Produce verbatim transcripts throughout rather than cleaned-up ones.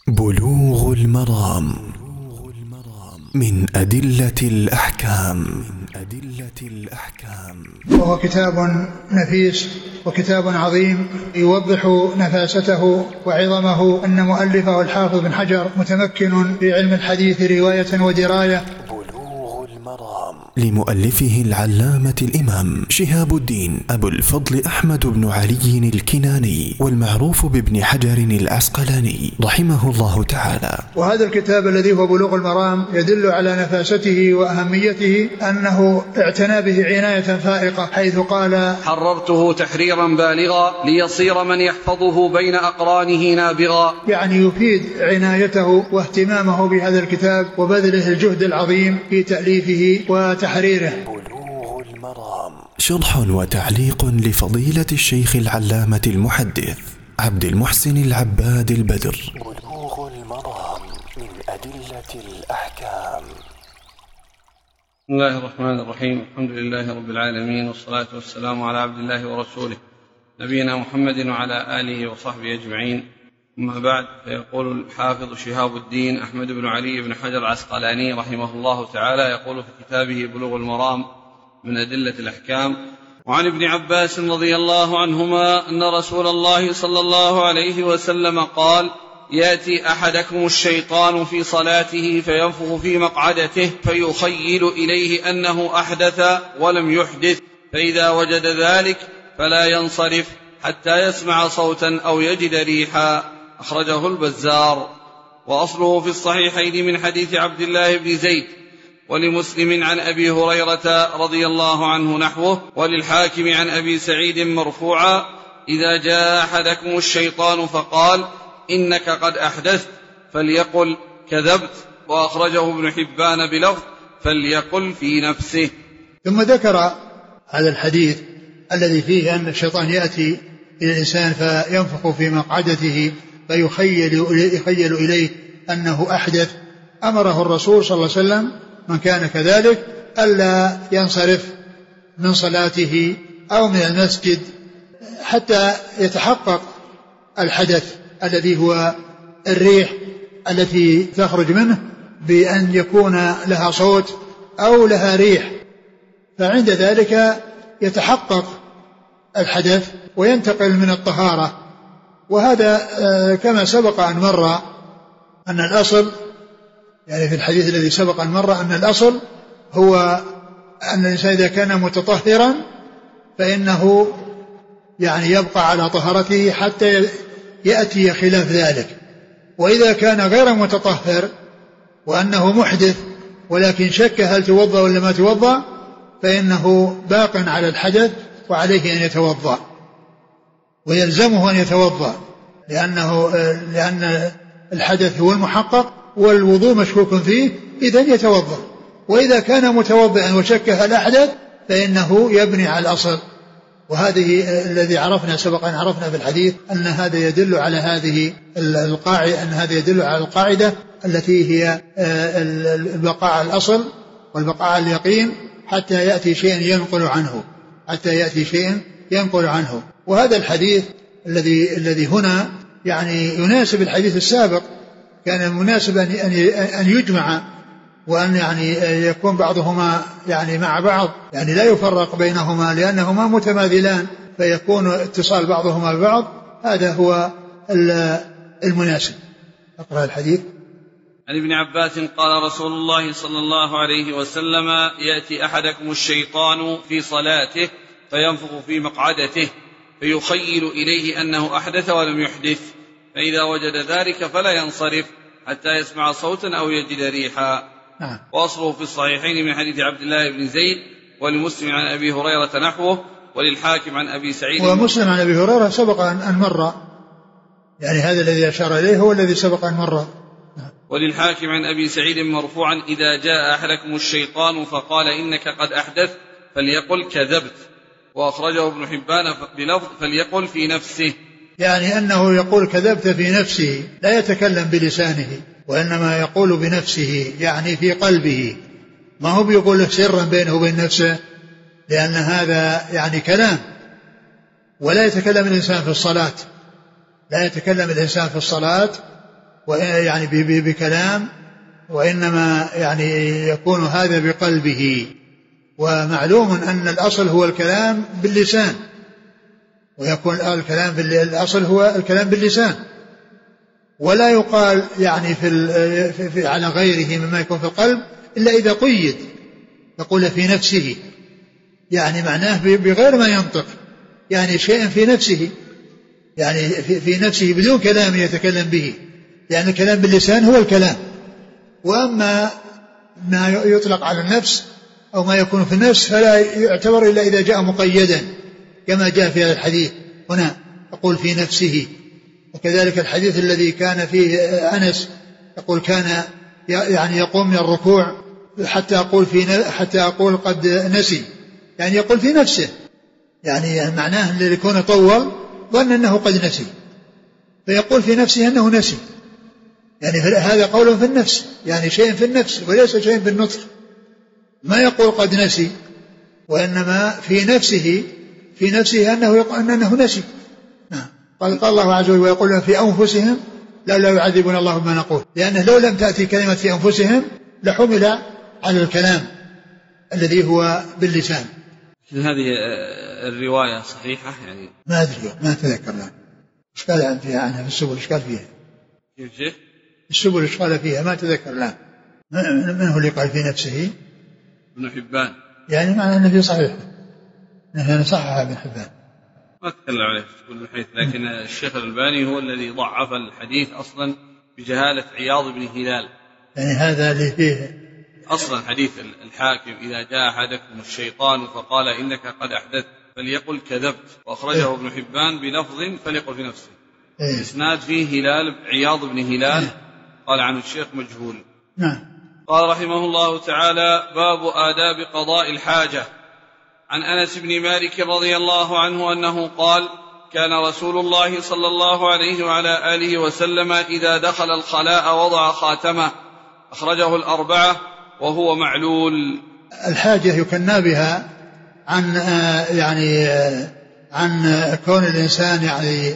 بلوغ المرام من أدلة الأحكام. وهو كتاب نفيس وكتاب عظيم يوضح نفاسته وعظمه. أن مؤلفه الحافظ بن حجر متمكن في علم الحديث رواية ودراية. لمؤلفه العلامة الإمام شهاب الدين أبو الفضل أحمد بن علي الكناني، والمعروف بابن حجر العسقلاني رحمه الله تعالى. وهذا الكتاب الذي هو بلوغ المرام يدل على نفاسته وأهميته، أنه اعتنى به عناية فائقة، حيث قال: حررته تحريرا بالغا ليصير من يحفظه بين أقرانه نابغا. يعني يفيد عنايته واهتمامه بهذا الكتاب وبذله الجهد العظيم في تأليفه وتحريره. بلوغ المرام شرح وتعليق لفضيلة الشيخ العلامة المحدث عبد المحسن العباد البدر. بلوغ المرام من أدلة الأحكام. بسم الله الرحمن الرحيم. الحمد لله رب العالمين، والصلاة والسلام على عبد الله ورسوله نبينا محمد وعلى آله وصحبه أجمعين. أما بعد، فيقول الحافظ شهاب الدين أحمد بن علي بن حجر العسقلاني رحمه الله تعالى، يقول في كتابه بلوغ المرام من أدلة الأحكام: وعن ابن عباس رضي الله عنهما أن رسول الله صلى الله عليه وسلم قال: يأتي أحدكم الشيطان في صلاته فينفخ في مقعدته فيخيل إليه أنه أحدث ولم يحدث، فإذا وجد ذلك فلا ينصرف حتى يسمع صوتا أو يجد ريحا. أخرجه البزار. وأصله في الصحيحين من حديث عبد الله بن زيد، ولمسلم عن أبي هريرة رضي الله عنه نحوه، وللحاكم عن أبي سعيد مرفوعا: إذا جاء أحدكم الشيطان فقال إنك قد أحدثت فليقل كذبت. وأخرجه ابن حبان بلفظ فليقل في نفسه. ثم ذكر هذا الحديث الذي فيه أن الشيطان يأتي إلى الإنسان فينفخ في مقعدته فيخيل يخيل إليه أنه أحدث. أمره الرسول صلى الله عليه وسلم من كان كذلك ألا ينصرف من صلاته أو من المسجد حتى يتحقق الحدث الذي هو الريح التي تخرج منه، بأن يكون لها صوت أو لها ريح، فعند ذلك يتحقق الحدث وينتقل من الطهارة. وهذا كما سبق أن مر أن الأصل، يعني في الحديث الذي سبق أن مر، أن الأصل هو أن الإنسان إذا كان متطهرا فإنه يعني يبقى على طهارته حتى يأتي خلاف ذلك. وإذا كان غير متطهر وأنه محدث ولكن شك هل توضأ ولا ما توضأ، فإنه باق على الحدث وعليه أن يتوضأ، ويلزمه أن يتوضأ، لأنه لأن الحدث هو المحقق والوضوء مشكوك فيه، إذن يتوضأ. وإذا كان متوضئا وشك هل أحدث فإنه يبني على الأصل. وهذه الذي عرفنا سبق أن عرفنا في الحديث أن هذا يدل على هذه القاعدة، أن هذا يدل على القاعدة التي هي البقاء على الأصل والبقاء على اليقين حتى يأتي شيء ينقل عنه حتى يأتي شيء ينقل عنه. وهذا الحديث الذي الذي هنا يعني يناسب الحديث السابق، كان مناسب أن أن يجمع وأن يعني يكون بعضهما يعني مع بعض، يعني لا يفرق بينهما لأنهما متماثلان، فيكون اتصال بعضهما ببعض. هذا هو المناسب. أقرأ الحديث. عن ابن عباس قال رسول الله صلى الله عليه وسلم: يأتي أحدكم الشيطان في صلاته فينفخ في مقعدته فيخيل إليه أنه أحدث ولم يحدث، فإذا وجد ذلك فلا ينصرف حتى يسمع صوتا أو يجد ريحا. نعم. وأصله في الصحيحين من حديث عبد الله بن زيد، ولمسلم عن أبي هريرة نحوه، وللحاكم عن أبي سعيد. ومسلم عن أبي هريرة سبق أن مر، يعني هذا الذي أشار إليه هو الذي سبق أن مر. وللحاكم عن أبي سعيد مرفوعا: إذا جاء أحدكم الشيطان فقال إنك قد أحدث فليقل كذبت. وأخرجه ابن حبان بلفظ فليقل في نفسه، يعني أنه يقول كذبت في نفسه، لا يتكلم بلسانه وإنما يقول بنفسه، يعني في قلبه، ما هو بيقول سرا بينه وبين نفسه، لأن هذا يعني كلام. ولا يتكلم الإنسان في الصلاة لا يتكلم الإنسان في الصلاة يعني بكلام، وإنما يعني يكون هذا بقلبه. ومعلوم أن الأصل هو الكلام باللسان، ويكون الكلام بالأصل هو الكلام باللسان، ولا يقال يعني في, في على غيره مما يكون في القلب إلا إذا قيد، يقول في نفسه، يعني معناه بغير ما ينطق، يعني شيء في نفسه، يعني في, في نفسه بدون كلام يتكلم به، لأن يعني الكلام باللسان هو الكلام. وأما ما يطلق على النفس أو ما يكون في النفس فلا يعتبر إلا إذا جاء مقيدا، كما جاء في هذا الحديث هنا يقول في نفسه. وكذلك الحديث الذي كان فيه أنس يقول كان يعني يقوم من الركوع حتى أقول, في حتى أقول قد نسي، يعني يقول في نفسه، يعني معناه اللي يكون طول ظن أنه قد نسي، فيقول في نفسه أنه نسي، يعني هذا قول في النفس، يعني شيء في النفس وليس شيء في النطق. ما يقول قد نسي، وإنما في نفسه في نفسه أنه, أنه نسي. قال قال الله عز وجل ويقولون في أنفسهم لا لا يعذبون الله بما نقول، لأنه لو لم تأتي كلمة في أنفسهم لحمل على الكلام الذي هو باللسان. هذه الرواية صحيحة يعني؟ ما أدري، ما أتذكر الآن. إشكال فيها عنها في السبل، إشكال فيها. كيف شيء؟ السبل إشكال فيها، ما أتذكر الآن. من هو اللي قال في نفسه؟ ابن حبان. يعني معنى أنه في صحيح، أنه صحها ابن حبان. ما أتكلم عليه في كل حيث، لكن الشيخ الألباني هو الذي ضعف الحديث أصلا بجهالة عياض بن هلال. يعني هذا اللي فيه أصلا حديث الحاكم إذا جاء أحدكم الشيطان فقال إنك قد أحدثت فليقل كذبت، وأخرجه ابن حبان بلفظ فليقل في نفسه. الإسناد فيه هلال عياض بن هلال قال عنه الشيخ مجهول. نعم. قال رحمه الله تعالى: باب آداب قضاء الحاجة. عن أنس بن مالك رضي الله عنه أنه قال: كان رسول الله صلى الله عليه وعلى آله وسلم إذا دخل الخلاء وضع خاتمه، أخرجه الأربعة وهو معلول. الحاجة يكنى بها عن يعني عن كون الإنسان يعني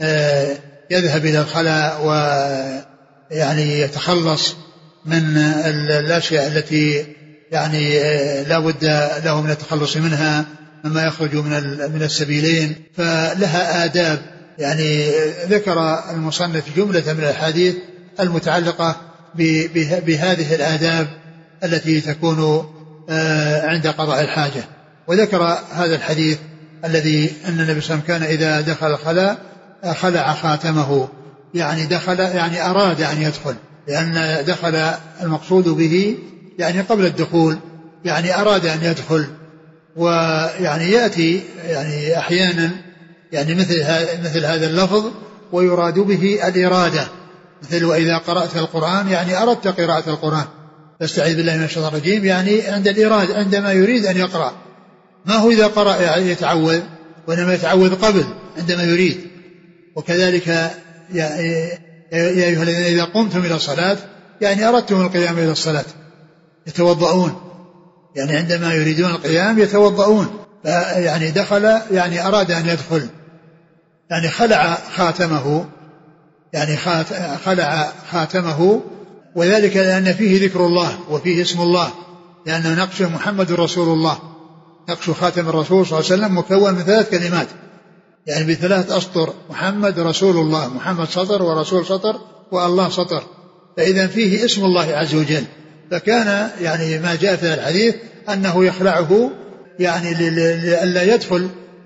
يذهب إلى الخلاء ويعني يتخلص من الأشياء التي يعني لا بد له من التخلص منها مما يخرج من من السبيلين، فلها آداب. يعني ذكر المصنف جملة من الأحاديث المتعلقة بهذه الآداب التي تكون عند قضاء الحاجة، وذكر هذا الحديث الذي أن النبي صلى الله عليه وسلم كان إذا دخل الخلاء خلع خاتمه، يعني دخل يعني أراد أن يدخل، لأن دخل المقصود به يعني قبل الدخول، يعني أراد أن يدخل. ويعني يأتي يعني أحيانا يعني مثل مثل هذا اللفظ ويراد به الإرادة، مثل وإذا قرأت القرآن يعني أردت قراءة القرآن، فاستعيذ بالله من الشيطان الرجيم، يعني عند الإرادة عندما يريد أن يقرأ، ما هو إذا قرأ يعني يتعوذ، وإنما يتعوذ قبل عندما يريد. وكذلك يا أيها الذين إذا قمتم إلى الصلاة يعني أردتم القيام إلى الصلاة يتوضؤون، يعني عندما يريدون القيام يتوضؤون، يعني دخل يعني أراد أن يدخل، يعني خلع خاتمه، يعني خلع خاتمه، وذلك لأن فيه ذكر الله وفيه اسم الله، لأنه نقش محمد رسول الله، نقش خاتم الرسول صلى الله عليه وسلم مكون من ثلاث كلمات، يعني بثلاث أسطر: محمد رسول الله، محمد سطر ورسول سطر والله سطر، فإذا فيه اسم الله عز وجل. فكان يعني ما جاء في الحديث أنه يخلعه يعني لئلا يدخل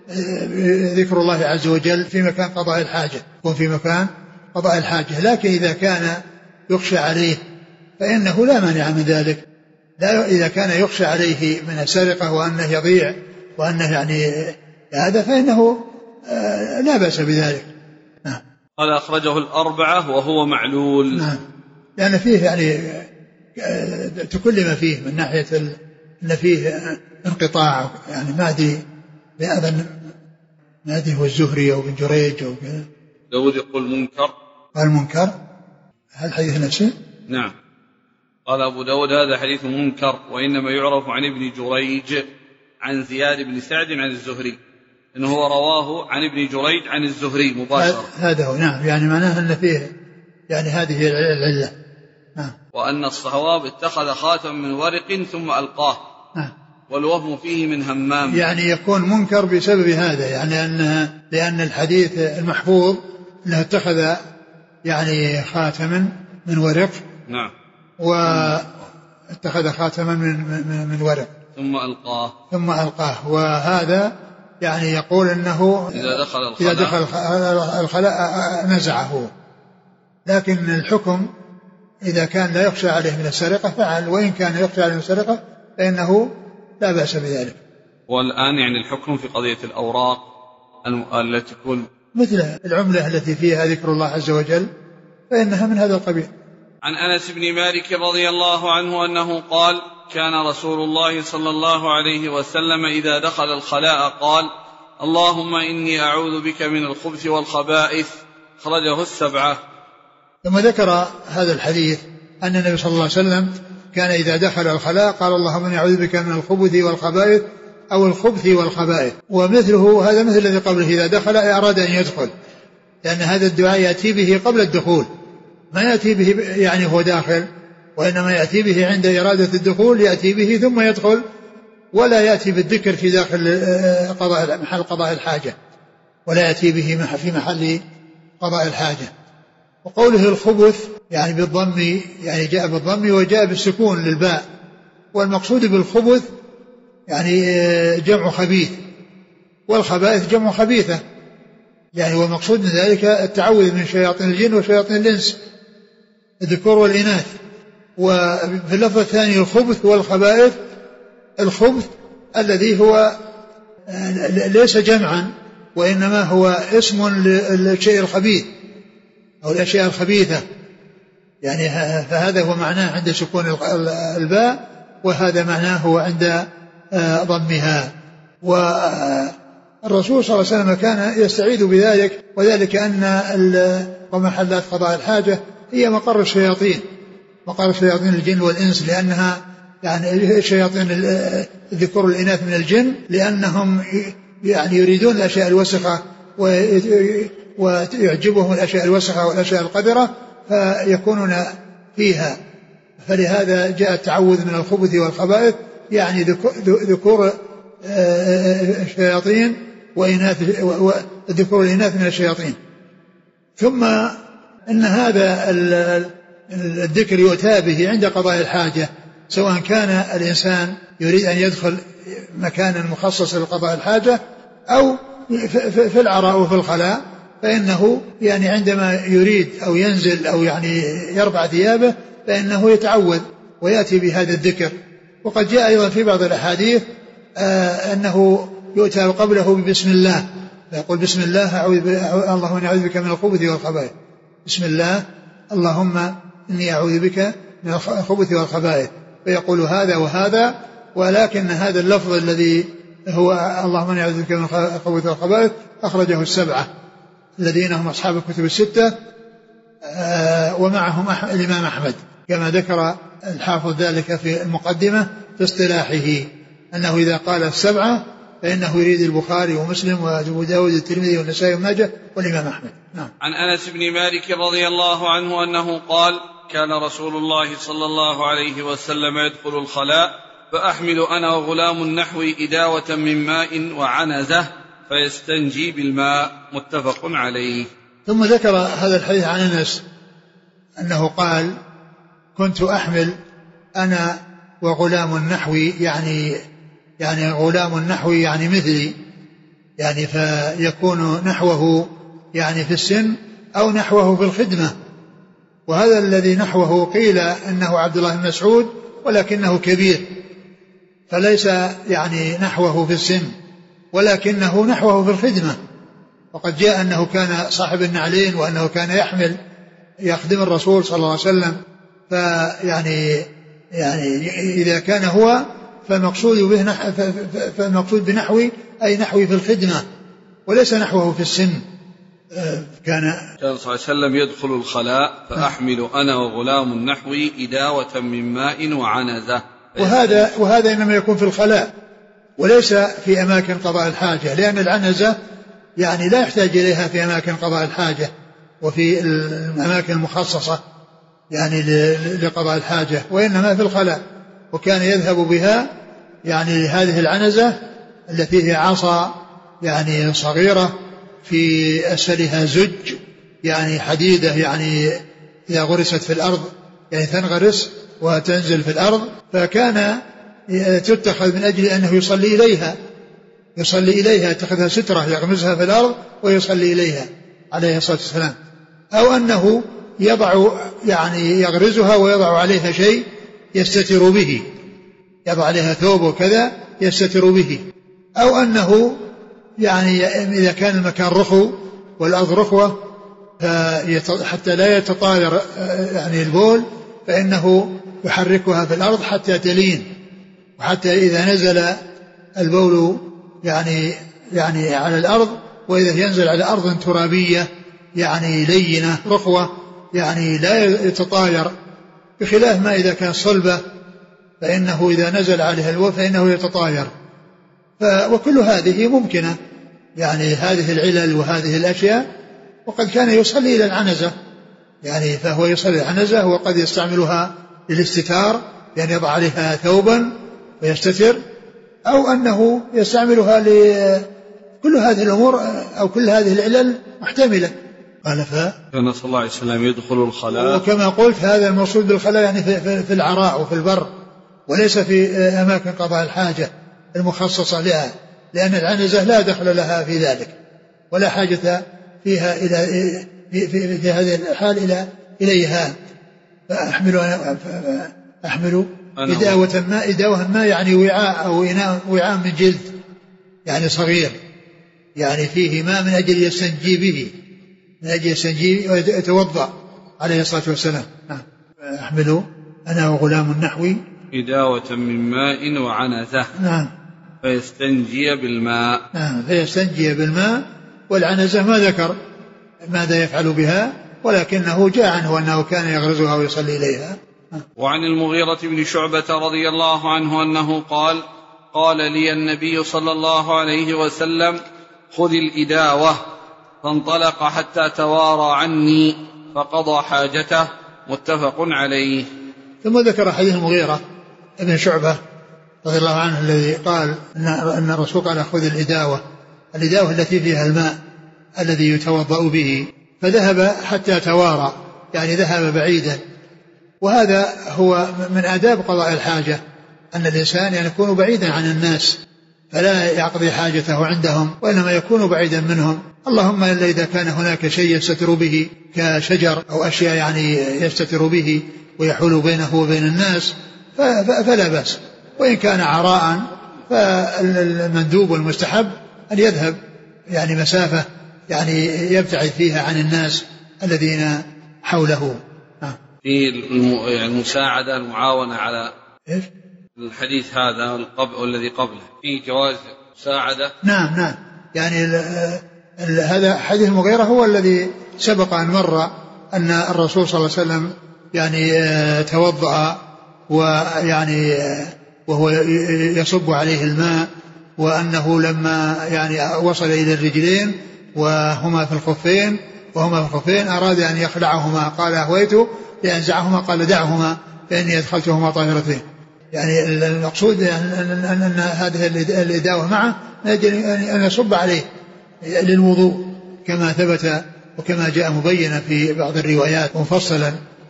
ذكر الله عز وجل في مكان قضاء الحاجة، يكون في مكان قضاء الحاجة. لكن إذا كان يخشى عليه فإنه لا مانع من ذلك، لا إذا كان يخشى عليه من السرقة وأنه يضيع وأنه يعني هذا فإنه لا بأس بذلك. نعم. قال أخرجه الأربعة وهو معلول. نعم، لأن فيه يعني تكلم فيه من ناحية أن فيه انقطاع، يعني ما أدري بأذن ما أدري هو الزهري أو بن جريج أو كذا. داود يقول منكر. قال منكر، هل حديث نفسه؟ نعم. قال أبو داود هذا حديث منكر، وإنما يعرف عن ابن جريج عن زياد بن سعد عن الزهري، إنه هو رواه عن ابن جريج عن الزهري مباشرة. هذا هو. نعم، يعني معناه أن فيه يعني هذه العلة. نعم. وأن الصواب اتخذ خاتم من ورق ثم ألقاه. نعم. والوهم فيه من همام، يعني يكون منكر بسبب هذا، يعني أن لأن الحديث المحفوظ أنه اتخذ يعني خاتما من ورق. نعم. واتخذ خاتما من من من ورق ثم ألقاه ثم ألقاه وهذا يعني يقول أنه إذا دخل الخلاء, إذا دخل الخلاء نزعه، لكن الحكم إذا كان لا يخشى عليه من السرقة فعل، وإن كان يخشى عليه من السرقة فإنه لا بأس بذلك. والآن يعني الحكم في قضية الأوراق التي تكون مثل العملة التي فيها ذكر الله عز وجل فإنها من هذا القبيل. عن أنس بن مالك رضي الله عنه أنه قال: كان رسول الله صلى الله عليه وسلم إذا دخل الخلاء قال: اللهم إني أعوذ بك من الخبث والخبائث. خرجه السبعة. ثم ذكر هذا الحديث أن النبي صلى الله عليه وسلم كان إذا دخل الخلاء قال: اللهم إني أعوذ بك من الخبث والخبائث أو الخبث والخبائث. ومثله هذا مثل الذي قبله إذا دخل أراد أن يدخل، لأن هذا الدعاء يأتي به قبل الدخول، ما يأتي به يعني هو داخل، وإنما يأتي به عند إرادة الدخول، يأتي به ثم يدخل، ولا يأتي بالذكر في داخل قضاء محل قضاء الحاجة، ولا يأتي به في محل قضاء الحاجة. وقوله الخبث يعني بالضم، يعني جاء بالضم وجاء بالسكون للباء، والمقصود بالخبث يعني جمع خبيث، والخبائث جمع خبيثة، يعني والمقصود من ذلك التعوذ من شياطين الجن وشياطين الإنس الذكور والإناث. وفي اللفظ الثاني الخبث والخبائث، الخبث الذي هو ليس جمعا وإنما هو اسم للشيء الخبيث أو الأشياء الخبيثة، يعني فهذا هو معناه عند سكون الباء، وهذا معناه هو عند ضمها. والرسول صلى الله عليه وسلم كان يستعيذ بذلك، وذلك أن ومحلات قضاء الحاجة هي مقر الشياطين، مقر شياطين الجن والإنس، لأنها يعني شياطين الذكور والإناث من الجن، لأنهم يعني يريدون الأشياء الوسخة ويعجبهم الأشياء الوسخة والأشياء القذرة فيكونون فيها. فلهذا جاء التعوذ من الخبث والخبائث، يعني ذكور الشياطين وإناث الذكور والإناث من الشياطين. ثم إن هذا الذكر يؤتى به عند قضاء الحاجة، سواء كان الإنسان يريد أن يدخل مكانا مخصصا لقضاء الحاجة أو في العراء وفي الخلاء، فإنه يعني عندما يريد أو ينزل أو يعني يرفع ثيابه فإنه يتعوذ ويأتي بهذا الذكر. وقد جاء أيضا في بعض الأحاديث آه أنه يؤتى قبله بسم الله، فيقول بسم الله أعوذ اللهم إني أعوذ بك من الخبث والخبائث، بسم الله اللهم إني أعوذ بك من الخبث والخبائث، فيقول هذا وهذا. ولكن هذا اللفظ الذي هو اللهم إني أعوذ بك من الخبث والخبائث أخرجه السبعة الذين هم أصحاب الكتب الستة آه ومعهم الإمام أحمد، كما ذكر الحافظ ذلك في المقدمة في اصطلاحه، أنه إذا قال السبعة فإنه يريد البخاري ومسلم وأبو داود والترمذي والنسائي والماجه والإمام أحمد. نعم. عن أنس بن مالك رضي الله عنه أنه قال: كان رسول الله صلى الله عليه وسلم يدخل الخلاء فأحمل أنا وغلام نحوي إداوة من ماء وعنزة فيستنجي بالماء. متفق عليه. ثم ذكر هذا الحديث عن أنس أنه قال: كنت أحمل أنا وغلام نحوي، يعني يعني غلام نحوي يعني مثلي، يعني فيكون نحوه يعني في السن أو نحوه في الخدمة. وهذا الذي نحوه قيل أنه عبد الله بن مسعود ولكنه كبير، فليس يعني نحوه في السن ولكنه نحوه في الخدمة. وقد جاء أنه كان صاحب النعلين وأنه كان يحمل يخدم الرسول صلى الله عليه وسلم، فيعني يعني إذا كان هو فالمقصود به فالمقصود بنحوي أي نحوي في الخدمة وليس نحوه في السن. كان كان صلى الله عليه وسلم يدخل الخلاء فأحمل أنا وغلام نحوي إداوة من ماء وعنزة. وهذا وهذا إنما يكون في الخلاء وليس في أماكن قضاء الحاجة، لأن العنزة يعني لا يحتاج إليها في أماكن قضاء الحاجة، وفي الأماكن المخصصة يعني لقضاء الحاجة، وإنما في الخلاء. وكان يذهب بها يعني لهذه العنزة التي هي عصا يعني صغيرة في أسفلها زج يعني حديدة، يعني إذا غرست في الأرض يعني تنغرس وتنزل في الأرض، فكان تتخذ من أجل أنه يصلي إليها يصلي إليها يتخذها سترة يغمزها في الأرض ويصلي إليها عليه الصلاة والسلام. أو أنه يضع يعني يغرزها ويضع عليها شيء يستتر به، يضع عليها ثوب وكذا يستتر به. أو أنه يعني إذا كان المكان رخو والأرض رخوة حتى لا يتطاير يعني البول، فإنه يحركها في الأرض حتى تلين، وحتى إذا نزل البول يعني يعني على الأرض، وإذا ينزل على أرض ترابية يعني لينة رخوة يعني لا يتطاير، بخلاف ما إذا كان صلبة فإنه إذا نزل عليها البول فإنه يتطاير. وكل هذه ممكنة يعني هذه العلل وهذه الأشياء. وقد كان يصلي إلى العنزة يعني فهو يصلي العنزة، وقد يستعملها للاستتار يعني يضع عليها ثوبا ويستتر، أو أنه يستعملها لكل هذه الأمور أو كل هذه العلل محتملة. قال ف كان صلى الله عليه وسلم يدخل الخلاء، وكما قلت هذا المقصود بالخلاء يعني في, في العراء وفي البر، وليس في أماكن قضاء الحاجة المخصصة لها، لأن العنزة لا دخل لها في ذلك ولا حاجة فيها إلى في, في, في هذه الحال إلى إليها. فأحملوا أحملوا إداوة ما إداوة ما يعني وعاء أو إناء وعاء من جلد يعني صغير يعني فيه ماء من أجل يستنجي به من أجل يستنجي ويتوضأ عليه الصلاة والسلام. أحملوا أنا وغلام نحوي إداوة من ماء وعنزة. نعم. فيستنجي بالماء. نعم فيستنجي بالماء. والعنزة ما ذكر ماذا يفعل بها، ولكنه جاء عنه أنه كان يغرزها ويصلي إليها. وعن المغيرة بن شعبة رضي الله عنه أنه قال: قال لي النبي صلى الله عليه وسلم: خذ الإداوة. فانطلق حتى توارى عني فقضى حاجته. متفق عليه. ثم ذكر حديث المغيرة ابن شعبة رضي الله عنه الذي قال أن الرسول قال: خذ الإداوة، الإداوة التي فيها الماء الذي يتوضأ به. فذهب حتى توارى يعني ذهب بعيدا. وهذا هو من آداب قضاء الحاجة، أن الإنسان يعني يكون بعيدا عن الناس فلا يقضي حاجته عندهم، وإنما يكون بعيدا منهم. اللهم إلا إذا كان هناك شيء يستتر به كشجر أو أشياء يعني يستتر به ويحول بينه وبين الناس فلا بأس. وإن كان عراء فالمندوب والمستحب أن يذهب يعني مسافة يعني يبتعد فيها عن الناس الذين حوله. في المساعدة المعاونة على إيش؟ الحديث هذا والذي قبله في جواز مساعدة. نعم نعم يعني ال ال هذا حديث المغيرة هو الذي سبق أن مر أن الرسول صلى الله عليه وسلم يعني توضأ ويعني وهو يصب عليه الماء، وأنه لما يعني وصل إلى الرجلين وهما في الخفين وهما في الخفين أراد أن يخلعهما، قال أهويت لأنزعهما، قال دعهما فإني أدخلتهما طاهرتين. يعني المقصود أن هذه الإداوة معه أن يصب عليه للوضوء كما ثبت وكما جاء مبينا في بعض الروايات مفصلا.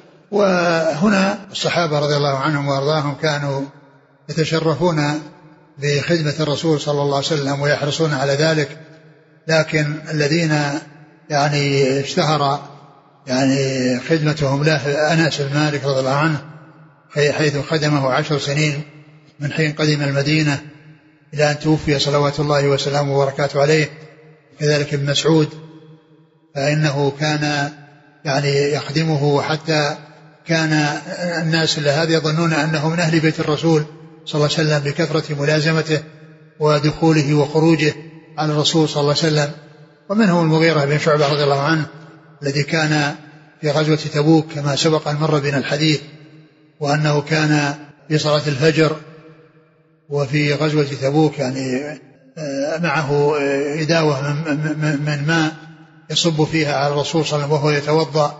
وهنا الصحابة رضي الله عنهم وأرضاهم كانوا يتشرفون بخدمة الرسول صلى الله عليه وسلم ويحرصون على ذلك، لكن الذين يعني اشتهر يعني خدمتهم له أنس بن مالك رضي الله عنه حيث خدمه عشر سنين من حين قدم المدينة إلى أن توفي صلوات الله وسلامه وبركاته عليه. كذلك ابن مسعود فإنه كان يعني يخدمه، وحتى كان الناس لهذا يظنون أنه من أهل بيت الرسول صلى الله عليه وسلم بكثرة ملازمته ودخوله وخروجه على الرسول صلى الله عليه وسلم. ومنهم المغيرة بن شعبة رضي الله عنه الذي كان في غزوة تبوك كما سبق أن مر بنا الحديث، وأنه كان في صلاة الفجر وفي غزوة تبوك يعني معه إداوة من ماء يصب فيها على الرسول صلى الله عليه وسلم وهو يتوضأ،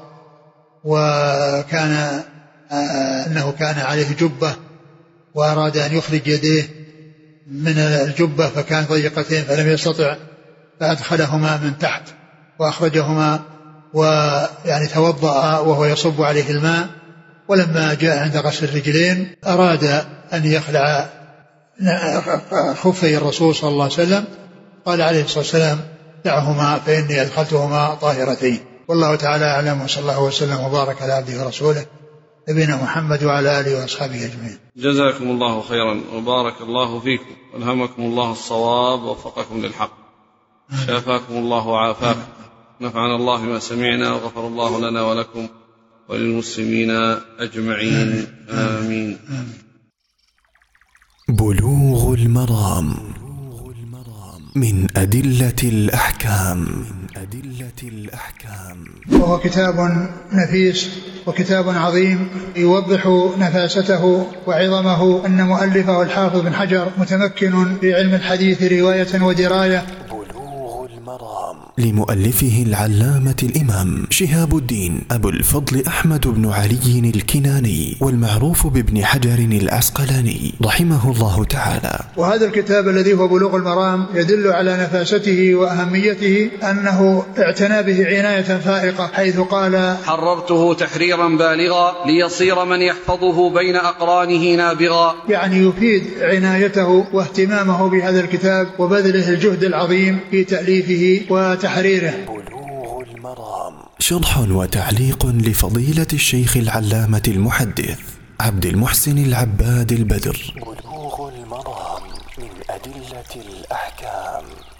وكان أنه كان عليه جبة وأراد أن يخرج يديه من الجبة فكان ضيقتين فلم يستطع فأدخلهما من تحت وأخرجهما، ويعني توضأ وهو يصب عليه الماء. ولما جاء عند غسل الرجلين أراد أن يخلع خفي الرسول صلى الله عليه وسلم، قال عليه الصلاة والسلام دعهما فإني أدخلتهما طاهرتين. والله تعالى أعلم، وصلى الله وسلم وبارك على عبده ورسوله نبينا محمد وعلى آله وأصحابه أجمعين. جزاكم الله خيرا وبارك الله فيكم، ألهمكم الله الصواب ووفقكم للحق، شافاكم الله وعافاكم، نفعنا الله بما سمعنا وغفر الله لنا ولكم وللمسلمين أجمعين، آمين. بلوغ المرام من أدلة الأحكام. وهو كتاب نفيس وكتاب عظيم يوضح نفاسته وعظمه. أن مؤلفه الحافظ بن حجر متمكن في علم الحديث رواية ودراية. لمؤلفه العلامة الإمام شهاب الدين أبو الفضل أحمد بن علي الكناني، والمعروف بابن حجر العسقلاني رحمه الله تعالى. وهذا الكتاب الذي هو بلوغ المرام يدل على نفاسته وأهميته، أنه اعتنى به عناية فائقة، حيث قال: حررته تحريرا بالغا ليصير من يحفظه بين أقرانه نابغا. يعني يفيد عنايته واهتمامه بهذا الكتاب وبذله الجهد العظيم في تأليفه وتحريره. بلوغ المرام شرح وتعليق لفضيلة الشيخ العلامة المحدث عبد المحسن العباد البدر. بلوغ المرام من أدلة الأحكام.